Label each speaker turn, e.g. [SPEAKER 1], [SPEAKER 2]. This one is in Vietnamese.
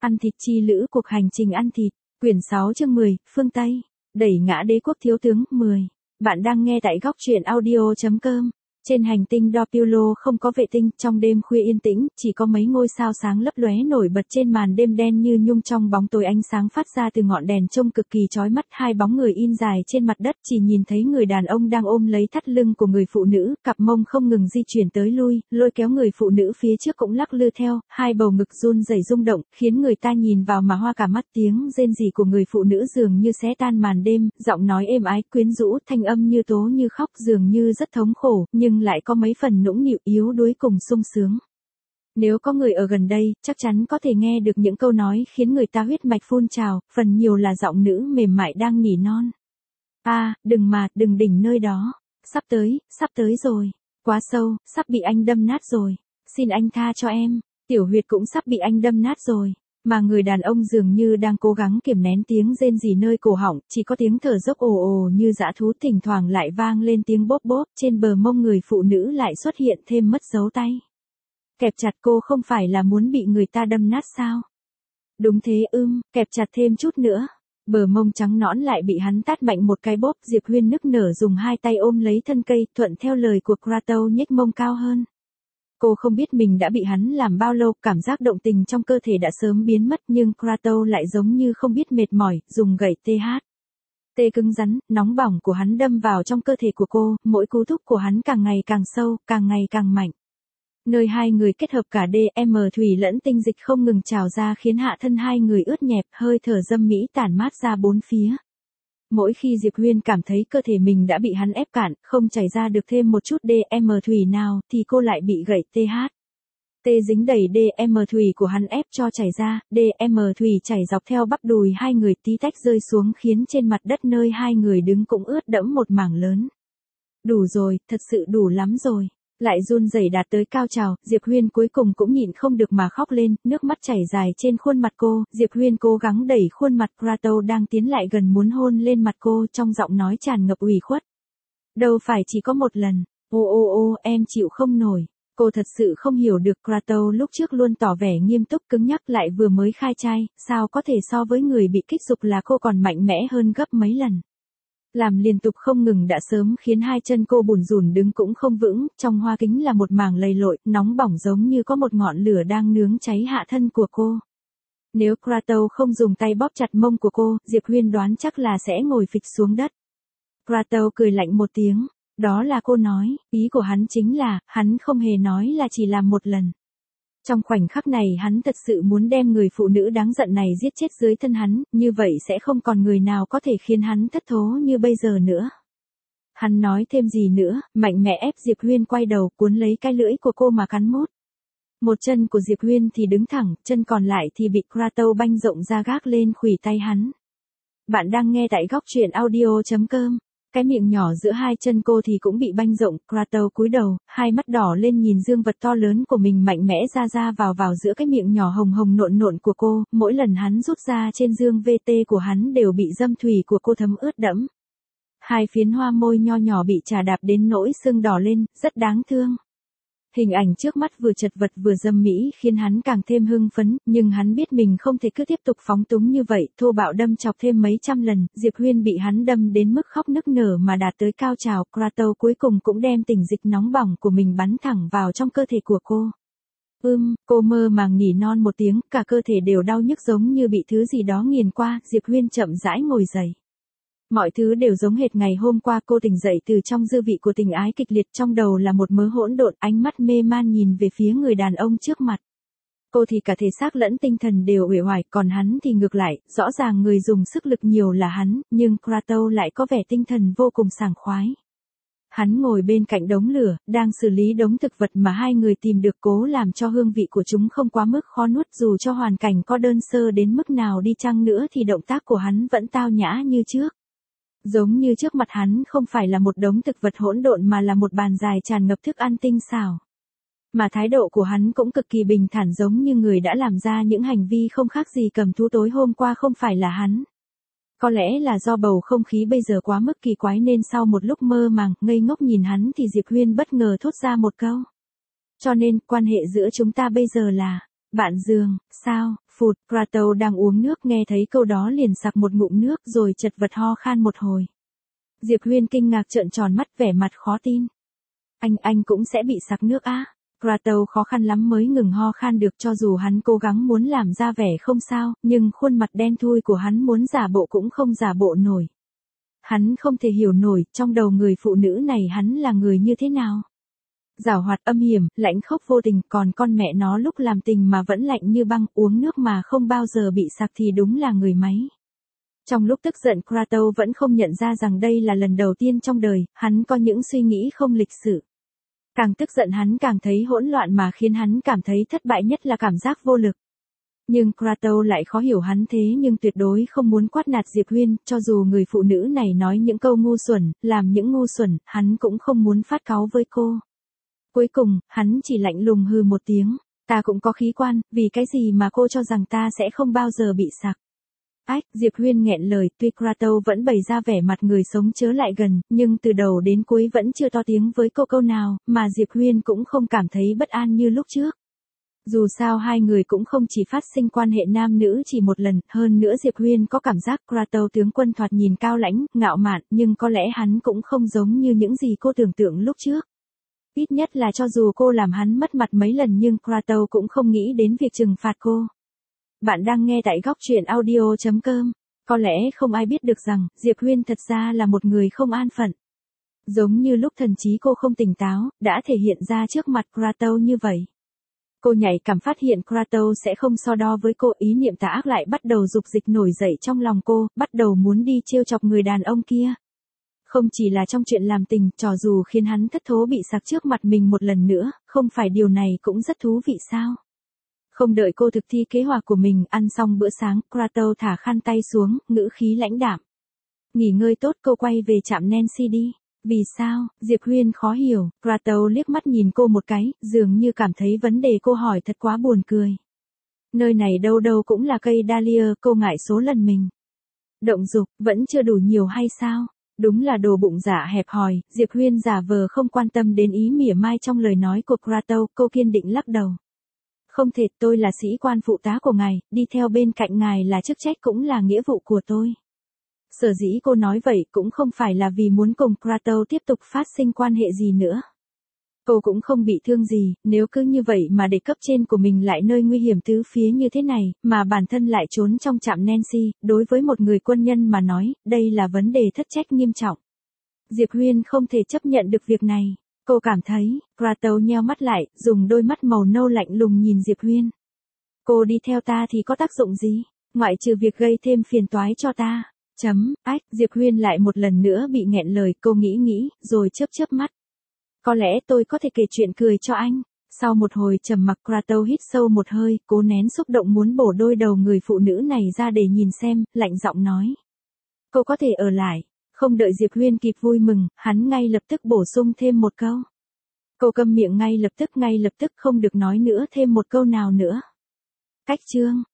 [SPEAKER 1] Ăn thịt chi lữ cuộc hành trình ăn thịt, quyển 6 chương 10, phương Tây, đẩy ngã đế quốc thiếu tướng, 10. Bạn đang nghe tại góc truyện audio.com. Trên hành tinh Doppler không có vệ tinh, trong đêm khuya yên tĩnh, chỉ có mấy ngôi sao sáng lấp lóe nổi bật trên màn đêm đen như nhung, trong bóng tối ánh sáng phát ra từ ngọn đèn trông cực kỳ chói mắt. Hai bóng người in dài trên mặt đất, chỉ nhìn thấy người đàn ông đang ôm lấy thắt lưng của người phụ nữ, cặp mông không ngừng di chuyển tới lui, lôi kéo người phụ nữ phía trước cũng lắc lư theo, hai bầu ngực run rẩy rung động, khiến người ta nhìn vào mà hoa cả mắt. Tiếng rên rỉ của người phụ nữ dường như xé tan màn đêm, giọng nói êm ái quyến rũ, thanh âm như tố như khóc, dường như rất thống khổ, nhưng lại có mấy phần nũng nịu yếu đuối cùng sung sướng. Nếu có người ở gần đây, chắc chắn có thể nghe được những câu nói khiến người ta huyết mạch phun trào, phần nhiều là giọng nữ mềm mại đang nỉ non. Đừng đỉnh nơi đó. Sắp tới rồi. Quá sâu, sắp bị anh đâm nát rồi. Xin anh tha cho em. Tiểu huyệt cũng sắp bị anh đâm nát rồi. Mà người đàn ông dường như đang cố gắng kiềm nén tiếng rên rỉ nơi cổ họng, chỉ có tiếng thở dốc ồ ồ như dã thú, thỉnh thoảng lại vang lên tiếng bóp bóp, trên bờ mông người phụ nữ lại xuất hiện thêm mất dấu tay. Kẹp chặt, cô không phải là muốn bị người ta đâm nát sao? Đúng thế, kẹp chặt thêm chút nữa. Bờ mông trắng nõn lại bị hắn tát mạnh một cái bóp. Diệp Huyên nức nở dùng hai tay ôm lấy thân cây, thuận theo lời của Kratos nhếch mông cao hơn. Cô không biết mình đã bị hắn làm bao lâu, cảm giác động tình trong cơ thể đã sớm biến mất, nhưng Kratos lại giống như không biết mệt mỏi, dùng gậy tê cứng rắn, nóng bỏng của hắn đâm vào trong cơ thể của cô, mỗi cú thúc của hắn càng ngày càng sâu, càng ngày càng mạnh. Nơi hai người kết hợp cả DM thủy lẫn tinh dịch không ngừng trào ra khiến hạ thân hai người ướt nhẹp, hơi thở dâm mỹ tản mát ra bốn phía. Mỗi khi Diệp Huyên cảm thấy cơ thể mình đã bị hắn ép cạn, không chảy ra được thêm một chút DM thủy nào, thì cô lại bị gậy dính đẩy DM thủy của hắn ép cho chảy ra, DM thủy chảy dọc theo bắp đùi hai người tí tách rơi xuống, khiến trên mặt đất nơi hai người đứng cũng ướt đẫm một mảng lớn. Đủ rồi, thật sự đủ lắm rồi. Lại run rẩy đạt tới cao trào, Diệp Huyên cuối cùng cũng nhịn không được mà khóc lên, nước mắt chảy dài trên khuôn mặt cô. Diệp Huyên cố gắng đẩy khuôn mặt Kratos đang tiến lại gần muốn hôn lên mặt cô, trong giọng nói tràn ngập ủy khuất. Đâu phải chỉ có một lần. Em chịu không nổi. Cô thật sự không hiểu được, Kratos lúc trước luôn tỏ vẻ nghiêm túc cứng nhắc, lại vừa mới khai trai, sao có thể so với người bị kích dục là cô còn mạnh mẽ hơn gấp mấy lần. Làm liên tục không ngừng đã sớm khiến hai chân cô bủn rủn đứng cũng không vững, trong hoa kính là một mảng lầy lội, nóng bỏng giống như có một ngọn lửa đang nướng cháy hạ thân của cô. Nếu Kratos không dùng tay bóp chặt mông của cô, Diệp Huyên đoán chắc là sẽ ngồi phịch xuống đất. Kratos cười lạnh một tiếng, đó là cô nói, ý của hắn chính là, hắn không hề nói là chỉ làm một lần. Trong khoảnh khắc này hắn thật sự muốn đem người phụ nữ đáng giận này giết chết dưới thân hắn, như vậy sẽ không còn người nào có thể khiến hắn thất thố như bây giờ nữa. Hắn nói thêm gì nữa, mạnh mẽ ép Diệp Huyên quay đầu, cuốn lấy cái lưỡi của cô mà cắn mút. Một chân của Diệp Huyên thì đứng thẳng, chân còn lại thì bị Kratos banh rộng ra gác lên khuỷu tay hắn. Bạn đang nghe tại góc truyện audio.com. Cái miệng nhỏ giữa hai chân cô thì cũng bị banh rộng, Kratos cúi đầu, hai mắt đỏ lên nhìn dương vật to lớn của mình mạnh mẽ ra vào giữa cái miệng nhỏ hồng hồng nộn của cô, mỗi lần hắn rút ra trên dương VT của hắn đều bị dâm thủy của cô thấm ướt đẫm. Hai phiến hoa môi nho nhỏ bị chà đạp đến nỗi sưng đỏ lên, rất đáng thương. Hình ảnh trước mắt vừa chật vật vừa dâm mỹ khiến hắn càng thêm hưng phấn, nhưng hắn biết mình không thể cứ tiếp tục phóng túng như vậy, thô bạo đâm chọc thêm mấy trăm lần. Diệp Huyên bị hắn đâm đến mức khóc nức nở mà đạt tới cao trào, Kratos cuối cùng cũng đem tình dịch nóng bỏng của mình bắn thẳng vào trong cơ thể của cô. Cô mơ màng nỉ non một tiếng, cả cơ thể đều đau nhức giống như bị thứ gì đó nghiền qua. Diệp Huyên chậm rãi ngồi dậy. Mọi thứ đều giống hệt ngày hôm qua, cô tỉnh dậy từ trong dư vị của tình ái kịch liệt, trong đầu là một mớ hỗn độn, ánh mắt mê man nhìn về phía người đàn ông trước mặt. Cô thì cả thể xác lẫn tinh thần đều uể oải, còn hắn thì ngược lại, rõ ràng người dùng sức lực nhiều là hắn, nhưng Kratos lại có vẻ tinh thần vô cùng sảng khoái. Hắn ngồi bên cạnh đống lửa, đang xử lý đống thực vật mà hai người tìm được, cố làm cho hương vị của chúng không quá mức khó nuốt, dù cho hoàn cảnh có đơn sơ đến mức nào đi chăng nữa thì động tác của hắn vẫn tao nhã như trước. Giống như trước mặt hắn không phải là một đống thực vật hỗn độn mà là một bàn dài tràn ngập thức ăn tinh xảo. Mà thái độ của hắn cũng cực kỳ bình thản, giống như người đã làm ra những hành vi không khác gì cầm thú tối hôm qua không phải là hắn. Có lẽ là do bầu không khí bây giờ quá mức kỳ quái nên sau một lúc mơ màng, ngây ngốc nhìn hắn thì Diệp Huyên bất ngờ thốt ra một câu. Cho nên, quan hệ giữa chúng ta bây giờ là, Bạn giường, sao, phụt, Kratos đang uống nước nghe thấy câu đó liền sặc một ngụm nước rồi chật vật ho khan một hồi. Diệp Huyên kinh ngạc trợn tròn mắt vẻ mặt khó tin. Anh cũng sẽ bị sặc nước á? Kratos khó khăn lắm mới ngừng ho khan được, cho dù hắn cố gắng muốn làm ra vẻ không sao, nhưng khuôn mặt đen thui của hắn muốn giả bộ cũng không giả bộ nổi. Hắn không thể hiểu nổi, trong đầu người phụ nữ này hắn là người như thế nào. Giảo hoạt âm hiểm, lãnh khốc vô tình, còn con mẹ nó lúc làm tình mà vẫn lạnh như băng, uống nước mà không bao giờ bị sặc thì đúng là người máy. Trong lúc tức giận Kratos vẫn không nhận ra rằng đây là lần đầu tiên trong đời, hắn có những suy nghĩ không lịch sự. Càng tức giận hắn càng thấy hỗn loạn mà khiến hắn cảm thấy thất bại nhất là cảm giác vô lực. Nhưng Kratos lại khó hiểu hắn thế nhưng tuyệt đối không muốn quát nạt Diệp Huyên, cho dù người phụ nữ này nói những câu ngu xuẩn, làm những ngu xuẩn, hắn cũng không muốn phát cáu với cô. Cuối cùng, hắn chỉ lạnh lùng hừ một tiếng, ta cũng có khí quan, vì cái gì mà cô cho rằng ta sẽ không bao giờ bị sặc. Ách, Diệp Huyên nghẹn lời, tuy Kratos vẫn bày ra vẻ mặt người sống chớ lại gần, nhưng từ đầu đến cuối vẫn chưa to tiếng với cô câu nào, mà Diệp Huyên cũng không cảm thấy bất an như lúc trước. Dù sao hai người cũng không chỉ phát sinh quan hệ nam nữ chỉ một lần, hơn nữa Diệp Huyên có cảm giác Kratos tướng quân thoạt nhìn cao lãnh, ngạo mạn, nhưng có lẽ hắn cũng không giống như những gì cô tưởng tượng lúc trước. Ít nhất là cho dù cô làm hắn mất mặt mấy lần nhưng Kratos cũng không nghĩ đến việc trừng phạt cô. Bạn đang nghe tại góc truyện audio.com. Có lẽ không ai biết được rằng, Diệp Huyên thật ra là một người không an phận. Giống như lúc thần trí cô không tỉnh táo, đã thể hiện ra trước mặt Kratos như vậy. Cô nhạy cảm phát hiện Kratos sẽ không so đo với cô, ý niệm tà ác lại bắt đầu dục dịch nổi dậy trong lòng cô, bắt đầu muốn đi trêu chọc người đàn ông kia. Không chỉ là trong chuyện làm tình, trò dù khiến hắn thất thố bị sặc trước mặt mình một lần nữa, không phải điều này cũng rất thú vị sao? Không đợi cô thực thi kế hoạch của mình, ăn xong bữa sáng, Kratos thả khăn tay xuống, ngữ khí lãnh đạm. Nghỉ ngơi tốt, cô quay về trạm Nancy đi. Vì sao? Diệp Huyên khó hiểu, Kratos liếc mắt nhìn cô một cái, dường như cảm thấy vấn đề cô hỏi thật quá buồn cười. Nơi này đâu đâu cũng là cây dahlia, cô ngại số lần mình động dục, vẫn chưa đủ nhiều hay sao? Đúng là đồ bụng dạ hẹp hòi, Diệp Huyên giả vờ không quan tâm đến ý mỉa mai trong lời nói của Kratos, cô kiên định lắc đầu. Không thể, tôi là sĩ quan phụ tá của ngài, đi theo bên cạnh ngài là chức trách cũng là nghĩa vụ của tôi. Sở dĩ cô nói vậy cũng không phải là vì muốn cùng Kratos tiếp tục phát sinh quan hệ gì nữa. Cô cũng không bị thương gì, nếu cứ như vậy mà để cấp trên của mình lại nơi nguy hiểm tứ phía như thế này, mà bản thân lại trốn trong trạm Nancy, đối với một người quân nhân mà nói, đây là vấn đề thất trách nghiêm trọng. Diệp Huyên không thể chấp nhận được việc này. Cô cảm thấy, Kratos nheo mắt lại, dùng đôi mắt màu nâu lạnh lùng nhìn Diệp Huyên. Cô đi theo ta thì có tác dụng gì, ngoại trừ việc gây thêm phiền toái cho ta. Ách, Diệp Huyên lại một lần nữa bị nghẹn lời, cô nghĩ, rồi chớp mắt. Có lẽ tôi có thể kể chuyện cười cho anh. Sau một hồi trầm mặc Kratos hít sâu một hơi, cố nén xúc động muốn bổ đôi đầu người phụ nữ này ra để nhìn xem, lạnh giọng nói. Cô có thể ở lại. Không đợi Diệp Huyên kịp vui mừng, hắn ngay lập tức bổ sung thêm một câu. Cô câm miệng ngay lập tức không được nói nữa thêm một câu nào nữa. Cách chương